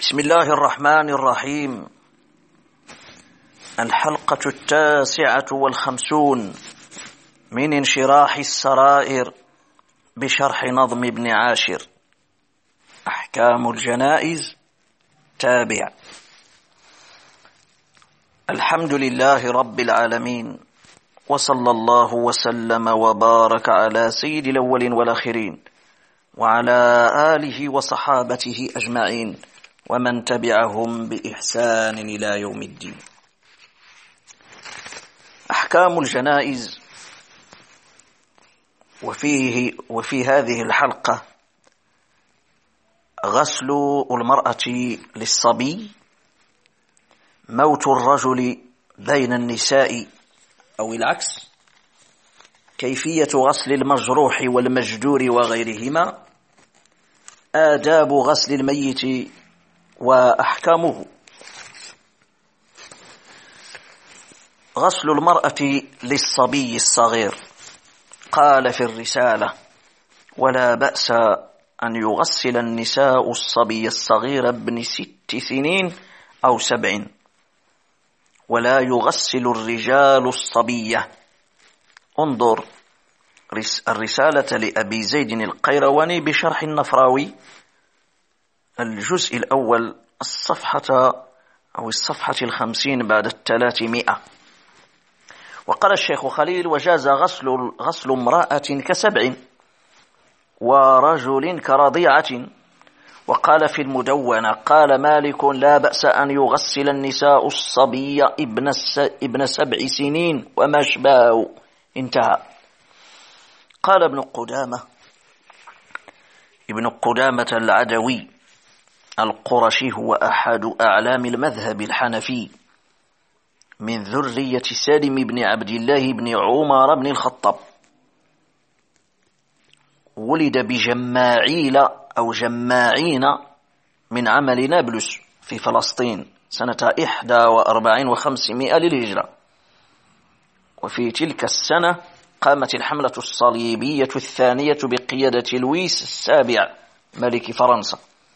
بسم الله الرحمن الرحيم. الحلقة 59 من انشراح السرائر بشرح نظم ابن عاشر. أحكام الجنائز تابع. الحمد لله رب العالمين، وصلى الله وسلم وبارك على سيد الأولين والآخرين وعلى آله وصحابته أجمعين ومن تبعهم بإحسان إلى يوم الدين. أحكام الجنائز. وفي هذه الحلقة غسل المرأة للصبي، موت الرجل بين النساء أو العكس، كيفية غسل المجروح والمجدور وغيرهما، آداب غسل الميت وأحكامه. غسل المرأة للصبي الصغير. قال في الرسالة: ولا بأس أن يغسل النساء الصبي الصغير ابن 6 سنين أو 7، ولا يغسل الرجال الصبية. انظر الرسالة لأبي زيد القيرواني بشرح النفراوي، الجزء الأول، الصفحة 50 بعد 300. وقال الشيخ خليل: وجاز غسل امرأة ك7 ورجل كرضيعة. وقال في المدونة: قال مالك: لا بأس أن يغسل النساء الصبي ابن 7 سنين وما شبهه. انتهى. قال ابن قدامة العدوي القرشي، هو أحد أعلام المذهب الحنفي من ذرية سالم بن عبد الله بن عمر بن الخطاب. ولد بجماعيل أو جماعين من عمل نابلس في فلسطين سنة 41 و500 للهجرة. وفي تلك السنة قامت الحملة الصليبية الثانية بقيادة لويس السابع ملك فرنسا،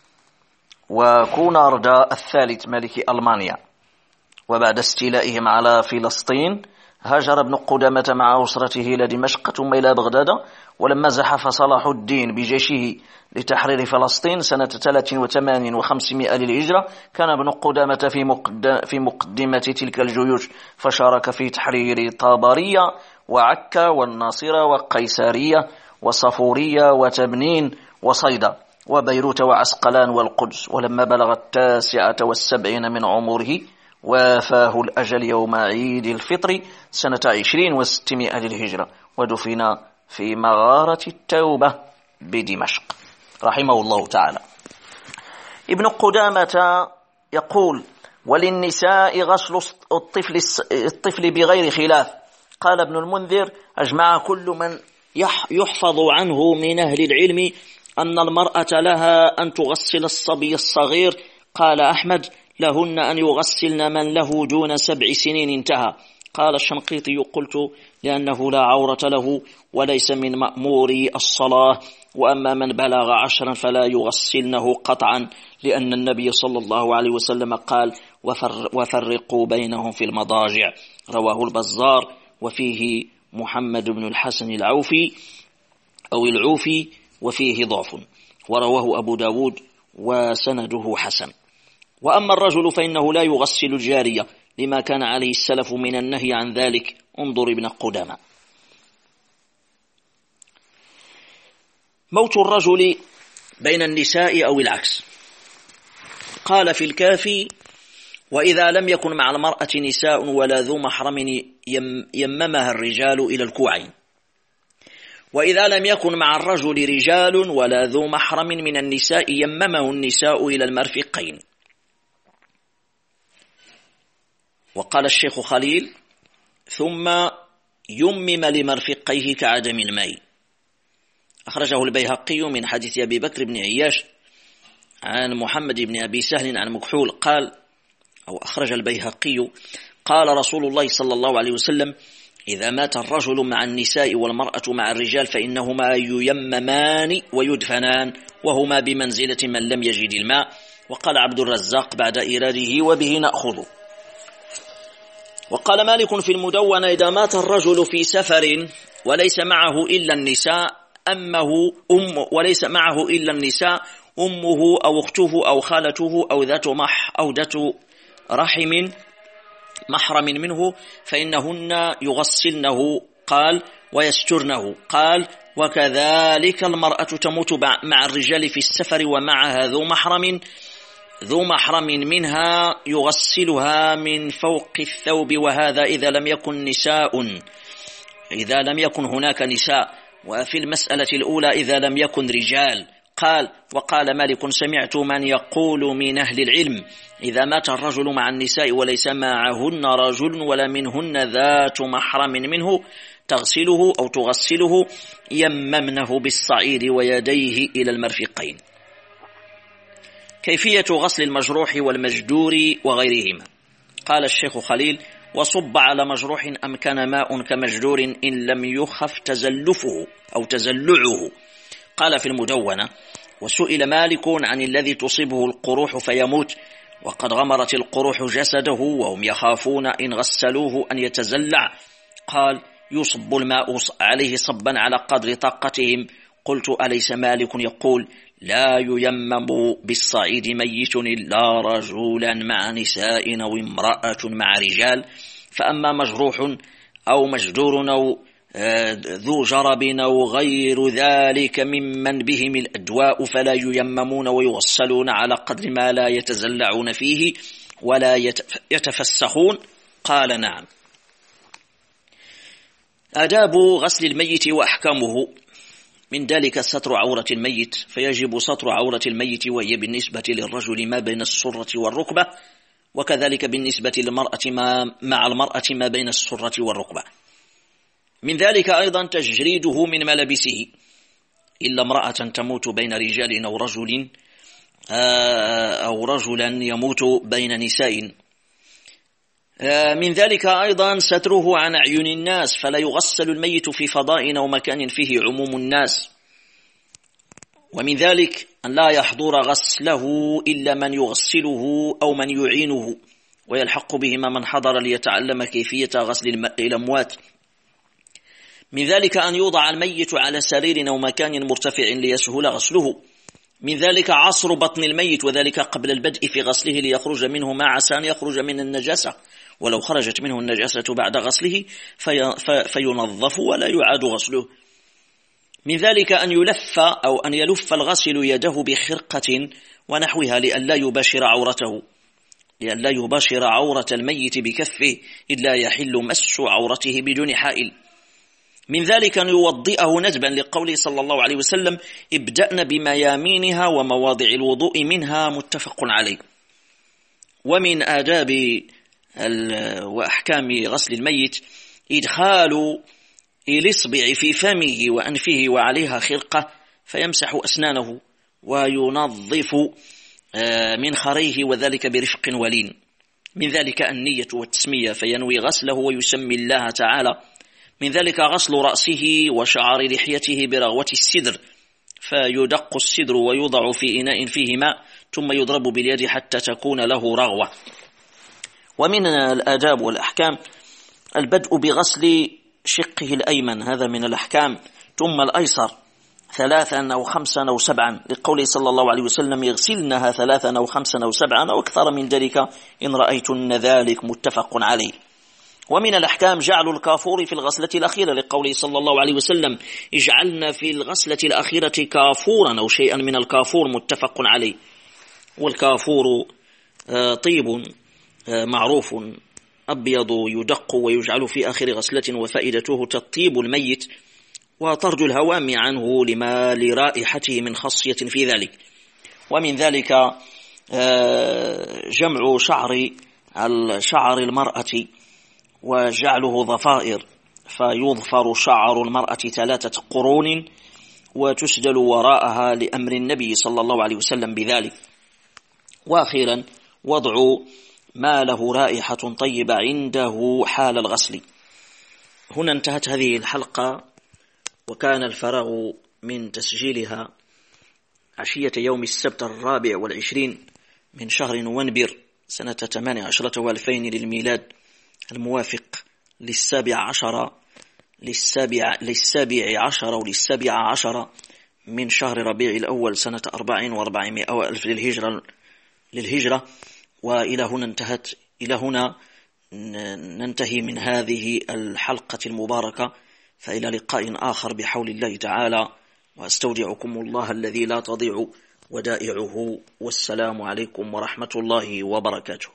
وكوناردا الثالث ملك ألمانيا. وبعد استيلائهم على فلسطين هاجر ابن قدامة مع أسرته إلى دمشق ثم إلى بغداد. ولما زحف صلاح الدين بجيشه لتحرير فلسطين سنة 83 و500 للهجرة، كان ابن قدامة في مقدمة تلك الجيوش، فشارك في تحرير طابرية وعكا والناصرة وقيسارية وصفورية وتبنين وصيدا وبيروت وعسقلان والقدس. ولما بلغ 79 من عمره وافاه الأجل يوم عيد الفطر سنة 20 و600 للهجرة، ودفن في مغارة التوبة بدمشق رحمه الله تعالى. ابن قدامة يقول: وللنساء غسل الطفل بغير خلاف. قال ابن المنذر: أجمع كل من يحفظ عنه من أهل العلم أن المرأة لها أن تغسل الصبي الصغير. قال أحمد: لهن أن يغسلن من له دون 7 سنين. انتهى. قال الشنقيطي: قلت: لأنه لا عورة له وليس من مأموري الصلاة، وأما من بلغ 10 فلا يغسلنه قطعا، لأن النبي صلى الله عليه وسلم قال: وفرقوا بينهم في المضاجع. رواه البزار، وفيه محمد بن الحسن العوفي أو العوفي، وفيه ضعف، ورواه أبو داود وسنده حسن. وأما الرجل فإنه لا يغسل الجارية لما كان عليه السلف من النهي عن ذلك. انظر ابن قدامة. موت الرجل بين النساء أو العكس. قال في الكافي: وإذا لم يكن مع المرأة نساء ولا ذو محرم يممها الرجال إلى الكوعين. وإذا لم يكن مع الرجل رجال ولا ذو محرم من النساء يممه النساء إلى المرفقين. وقال الشيخ خليل: ثم يمم لمرفقيه كعدم الماء. أخرجه البيهقي من حديث أبي بكر بن عياش عن محمد بن أبي سهل عن مكحول قال، أو أخرج البيهقي: قال رسول الله صلى الله عليه وسلم: إذا مات الرجل مع النساء والمرأة مع الرجال فإنهما ييممان ويدفنان، وهما بمنزلة من لم يجد الماء. وقال عبد الرزاق بعد إيراده وبه نأخذ. وقال مالك في المدونة: إذا مات الرجل في سفر وليس معه إلا النساء أمه أو أخته أو خالته أو ذات رحم محرم منه فإنهن يغسلنه، قال، ويسترنه، قال، وكذلك المرأة تموت مع الرجال في السفر ومعها ذو محرم منها يغسلها من فوق الثوب، وهذا إذا لم يكن هناك نساء، وفي المسألة الأولى إذا لم يكن رجال. قال: وقال مالك: سمعت من يقول من أهل العلم: إذا مات الرجل مع النساء وليس معهن رجل ولا منهن ذات محرم منه تغسله أو تغسله يممنه بالصعيد ويديه إلى المرفقين. كيفية غسل المجروح والمجدور وغيرهما. قال الشيخ خليل: وصب على مجروح أمكن ماء كمجدور إن لم يخف تزلفه أو تزلعه. قال في المدونة: وسئل مالك عن الذي تصيبه القروح فيموت وقد غمرت القروح جسده وهم يخافون إن غسلوه أن يتزلع، قال: يصب الماء عليه صبا على قدر طاقتهم. قلت: أليس مالك يقول: لا ييمم بالصعيد ميت إلا رجلا مع نساء أو امرأة مع رجال، فأما مجروح أو مجدور أو ذو جرب أو غير ذلك ممن بهم الأدواء فلا ييممون ويغسلون على قدر ما لا يتزلعون فيه ولا يتفسخون. قال: نعم. آداب غسل الميت وأحكامه. من ذلك ستر عورة الميت، فيجب ستر عورة الميت، وهي بالنسبة للرجل ما بين السرة والركبة، وكذلك بالنسبة للمرأة مع المرأة ما بين السرة والركبة. من ذلك أيضا تجريده من ملابسه، إلا امرأة تموت بين رجال أو رجلا يموت بين نساء. من ذلك أيضا ستره عن أعين الناس، فلا يغسل الميت في فضاء أو مكان فيه عموم الناس. ومن ذلك أن لا يحضر غسله إلا من يغسله أو من يعينه، ويلحق بهما من حضر ليتعلم كيفية غسل الأموات. من ذلك أن يوضع الميت على سرير أو مكان مرتفع ليسهل غسله. من ذلك عصر بطن الميت، وذلك قبل البدء في غسله ليخرج منه ما عسى أن يخرج من النجاسة، ولو خرجت منه النجاسة بعد غسله فينظف ولا يعاد غسله. من ذلك أن يلف الغسل يده بخرقة ونحوها لئلا يباشر عورة الميت بكفه، إلا يحل مس عورته بدون حائل. من ذلك أن يوضئه ندبا لقوله صلى الله عليه وسلم: ابدأن بميامينها ومواضع الوضوء منها، متفق عليه. ومن آداب وأحكام غسل الميت إدخال الإصبع في فمه وأنفه وعليها خرقة فيمسح أسنانه وينظف من خريه، وذلك برفق ولين. من ذلك النية والتسمية، فينوي غسله ويسمي الله تعالى. من ذلك غسل رأسه وشعر لحيته برغوة السدر، فيدق السدر ويوضع في إناء فيه ماء ثم يضرب باليد حتى تكون له رغوة. ومن الآداب والأحكام البدء بغسل شقه الأيمن، هذا من الأحكام، ثم الأيسر 3 أو 5 أو 7، لقوله صلى الله عليه وسلم: يغسلنها 3 أو 5 أو 7 أو أكثر من ذلك إن رأيتن ذلك، متفق عليه. ومن الأحكام جعل الكافور في الغسلة الأخيرة، لقوله صلى الله عليه وسلم: اجعلنا في الغسلة الأخيرة كافورا أو شيئا من الكافور، متفق عليه. والكافور طيب معروف أبيض يدق ويجعل في آخر غسلة، وفائدته تطيب الميت وطرد الهوام عنه لرائحته من خاصية في ذلك. ومن ذلك جمع شعر المرأة وجعله ضفائر، فيظفر شعر المرأة 3 قرون وتسدل وراءها لأمر النبي صلى الله عليه وسلم بذلك. وأخيرا وضع ما له رائحة طيبة عنده حال الغسل. هنا انتهت هذه الحلقة، وكان الفراغ من تسجيلها عشية يوم السبت 24 من شهر نوفمبر سنة 18 و2000 للميلاد، الموافق للسابع عشر من شهر ربيع الأول سنة 40 و400 ألف للهجرة. وإلى هنا ننتهي من هذه الحلقة المباركة، فإلى لقاء آخر بحول الله تعالى، وأستودعكم الله الذي لا تضيع ودائعه، والسلام عليكم ورحمة الله وبركاته.